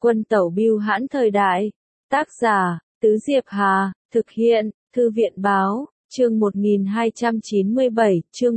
Quân tẩu bưu hãn thời đại. Tác giả, Tứ Diệp Hà, thực hiện, Thư viện Báo, chương 1297, chương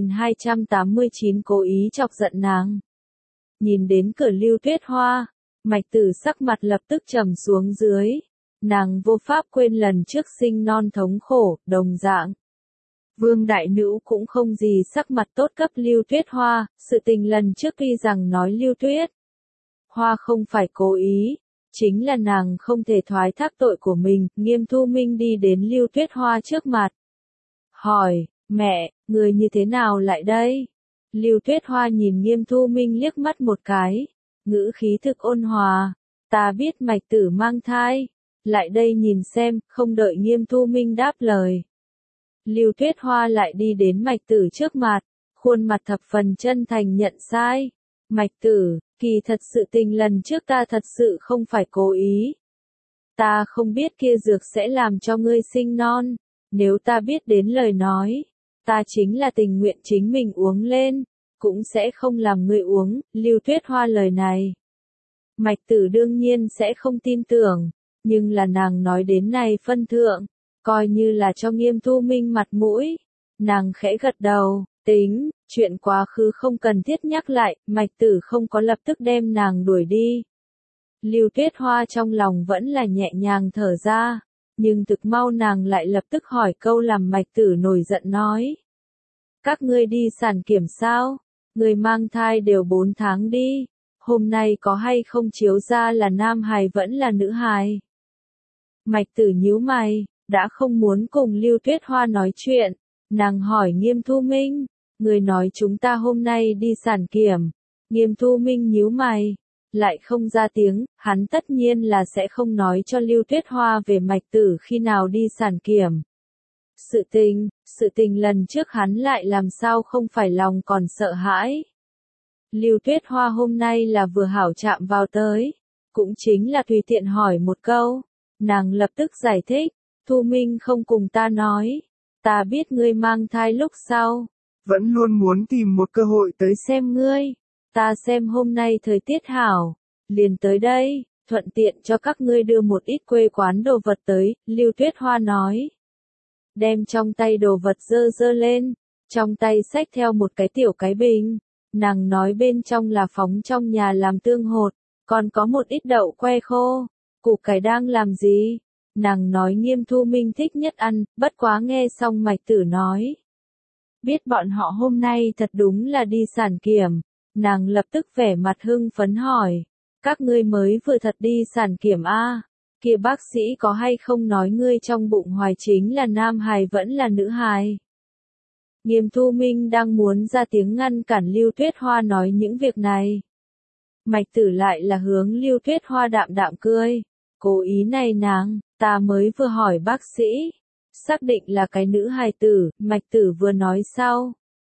1289 cố ý chọc giận nàng. Nhìn đến cửa Lưu Tuyết Hoa, Mạch Tử sắc mặt lập tức trầm xuống dưới. Nàng vô pháp quên lần trước sinh non thống khổ, đồng dạng. Vương Đại Nữ cũng không gì sắc mặt tốt cấp Lưu Tuyết Hoa, sự tình lần trước tuy rằng nói Lưu Tuyết Hoa không phải cố ý, chính là nàng không thể thoái thác tội của mình. Nghiêm Thu Minh đi đến Lưu Tuyết Hoa trước mặt. Hỏi, mẹ, người như thế nào lại đây? Lưu Tuyết Hoa nhìn Nghiêm Thu Minh liếc mắt một cái, ngữ khí thực ôn hòa. Ta biết Mạch Tử mang thai, lại đây nhìn xem. Không đợi Nghiêm Thu Minh đáp lời, Lưu Tuyết Hoa lại đi đến Mạch Tử trước mặt, khuôn mặt thập phần chân thành nhận sai. Mạch Tử, kỳ thật sự tình lần trước ta thật sự không phải cố ý. Ta không biết kia dược sẽ làm cho ngươi sinh non, nếu ta biết đến lời nói, ta chính là tình nguyện chính mình uống lên, cũng sẽ không làm ngươi uống. Lưu Tuyết Hoa lời này, Mạch Tử đương nhiên sẽ không tin tưởng, nhưng là nàng nói đến này phân thượng, coi như là cho Nghiêm Thu Minh mặt mũi. Nàng khẽ gật đầu, tính, chuyện quá khứ không cần thiết nhắc lại. Mạch Tử không có lập tức đem nàng đuổi đi. Lưu Tuyết Hoa trong lòng vẫn là nhẹ nhàng thở ra, nhưng thực mau nàng lại lập tức hỏi câu làm Mạch Tử nổi giận nói. Các ngươi đi sản kiểm sao? Người mang thai đều 4 tháng đi, hôm nay có hay không chiếu ra là nam hài vẫn là nữ hài? Mạch Tử nhíu mày, đã không muốn cùng Lưu Tuyết Hoa nói chuyện, nàng hỏi Nghiêm Thu Minh, người nói chúng ta hôm nay đi sản kiểm. Nghiêm Thu Minh nhíu mày, lại không ra tiếng. Hắn tất nhiên là sẽ không nói cho Lưu Tuyết Hoa về Mạch Tử khi nào đi sản kiểm. Sự tình lần trước hắn lại làm sao không phải lòng còn sợ hãi. Lưu Tuyết Hoa hôm nay là vừa hảo chạm vào tới, cũng chính là tùy tiện hỏi một câu. Nàng lập tức giải thích, Thu Minh không cùng ta nói, ta biết ngươi mang thai lúc sau, vẫn luôn muốn tìm một cơ hội tới xem ngươi. Ta xem hôm nay thời tiết hảo, liền tới đây, thuận tiện cho các ngươi đưa một ít quê quán đồ vật tới. Lưu Tuyết Hoa nói, đem trong tay đồ vật dơ lên, trong tay xách theo một cái tiểu cái bình. Nàng nói bên trong là phóng trong nhà làm tương hột, còn có một ít đậu que khô. Củ cải đang làm gì? Nàng nói Nghiêm Thu Minh thích nhất ăn. Bất quá nghe xong Mạch Tử nói, biết bọn họ hôm nay thật đúng là đi sản kiểm. Nàng lập tức vẻ mặt hưng phấn hỏi, các ngươi mới vừa thật đi sản kiểm a? Kia bác sĩ có hay không nói ngươi trong bụng hoài chính là nam hài vẫn là nữ hài? Nghiêm Thu Minh đang muốn ra tiếng ngăn cản Lưu Tuyết Hoa nói những việc này. Mạch Tử lại là hướng Lưu Tuyết Hoa đạm đạm cười, cố ý này nàng, ta mới vừa hỏi bác sĩ, xác định là cái nữ hài tử. Mạch Tử vừa nói sau,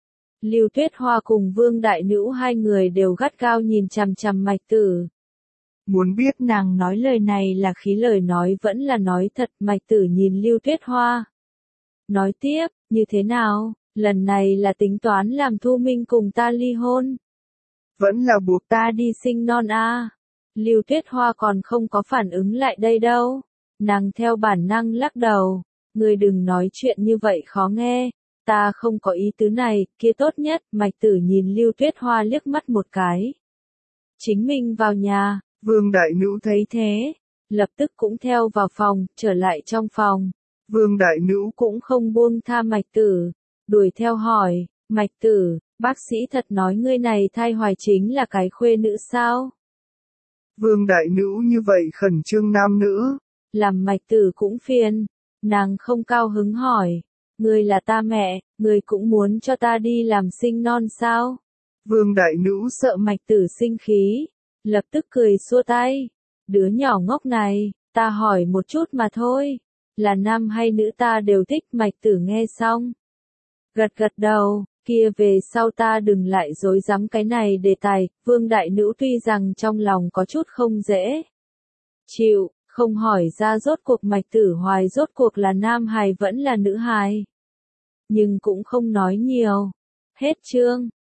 Lưu Tuyết Hoa cùng Vương Đại Nữ hai người đều gắt gao nhìn chằm chằm Mạch Tử. Muốn biết nàng nói lời này là khí lời nói vẫn là nói thật. Mạch Tử nhìn Lưu Tuyết Hoa, nói tiếp, như thế nào, lần này là tính toán làm Thu Minh cùng ta ly hôn? Vẫn là buộc ta đi sinh non a? Lưu Tuyết Hoa còn không có phản ứng lại đây đâu. Nàng theo bản năng lắc đầu, ngươi đừng nói chuyện như vậy khó nghe. Ta không có ý tứ này, kia tốt nhất. Mạch Tử nhìn Lưu Tuyết Hoa liếc mắt một cái, chính mình vào nhà. Vương Đại Nữ thấy thế, lập tức cũng theo vào phòng, trở lại trong phòng. Vương Đại Nữ cũng không buông tha Mạch Tử, đuổi theo hỏi, Mạch Tử, bác sĩ thật nói ngươi này thai hoài chính là cái khuê nữ sao? Vương Đại Nữ như vậy khẩn trương nam nữ, làm Mạch Tử cũng phiền. Nàng không cao hứng hỏi, ngươi là ta mẹ, ngươi cũng muốn cho ta đi làm sinh non sao? Vương Đại Nữ sợ Mạch Tử sinh khí, lập tức cười xua tay, đứa nhỏ ngốc này, ta hỏi một chút mà thôi, là nam hay nữ ta đều thích. Mạch Tử nghe xong, gật gật đầu, kia về sau ta đừng lại dối dám cái này đề tài. Vương Đại Nữ tuy rằng trong lòng có chút không dễ chịu, không hỏi ra rốt cuộc Mạch Tử hoài rốt cuộc là nam hài vẫn là nữ hài, nhưng cũng không nói nhiều. Hết chương.